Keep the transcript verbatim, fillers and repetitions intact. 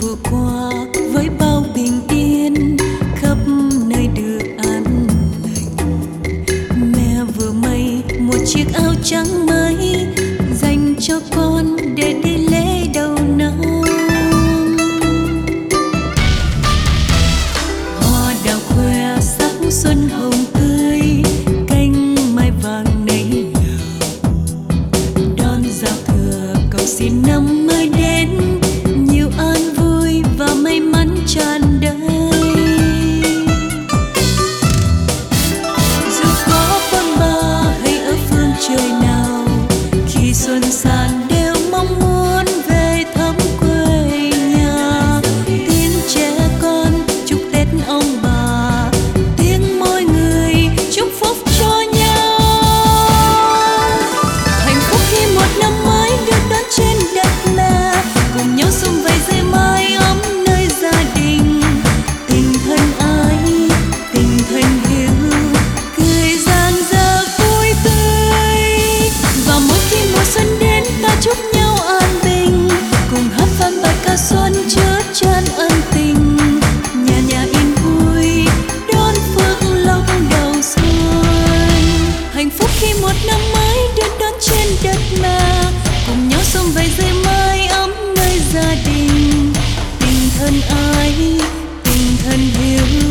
vừa qua với bao bình yên khắp nơi được an lành. Mẹ vừa may một chiếc áo trắng mới dành cho con để đi lễ đầu năm. Hoa đào khoe sắc xuân hồng tươi, cánh mai vàng nấy lờ. Đón giao thừa cầu xin năm mới đến, nhiều an vui và may mắn tràn đầy. Dù có bôn ba hay ở phương trời nào, khi xuân sang đều mong muốn về thăm quê nhà. Tiếng trẻ con chúc Tết ông bà, tiếng mỗi người chúc phúc cho nhau. Hạnh phúc khi một năm mới được đón trên đất mẹ, cùng nhau sum vầy dưới mái ấm nơi gia đình. Tình thân ái, tình thân hiếu, cười rạng rỡ vui tươi. Và mỗi khi mùa xuân đến ta chúc nhau an bình, cùng hát vang bài ca xuân chứa chan ân tình. Nhà nhà yên vui đón phước lộc đầu xuân. Hạnh phúc khi một năm mới được đón trên đất mẹ, cùng nhau sum vầy dưới mái ấm nơi gia đình. Tình thân ái, tình thân hiếu,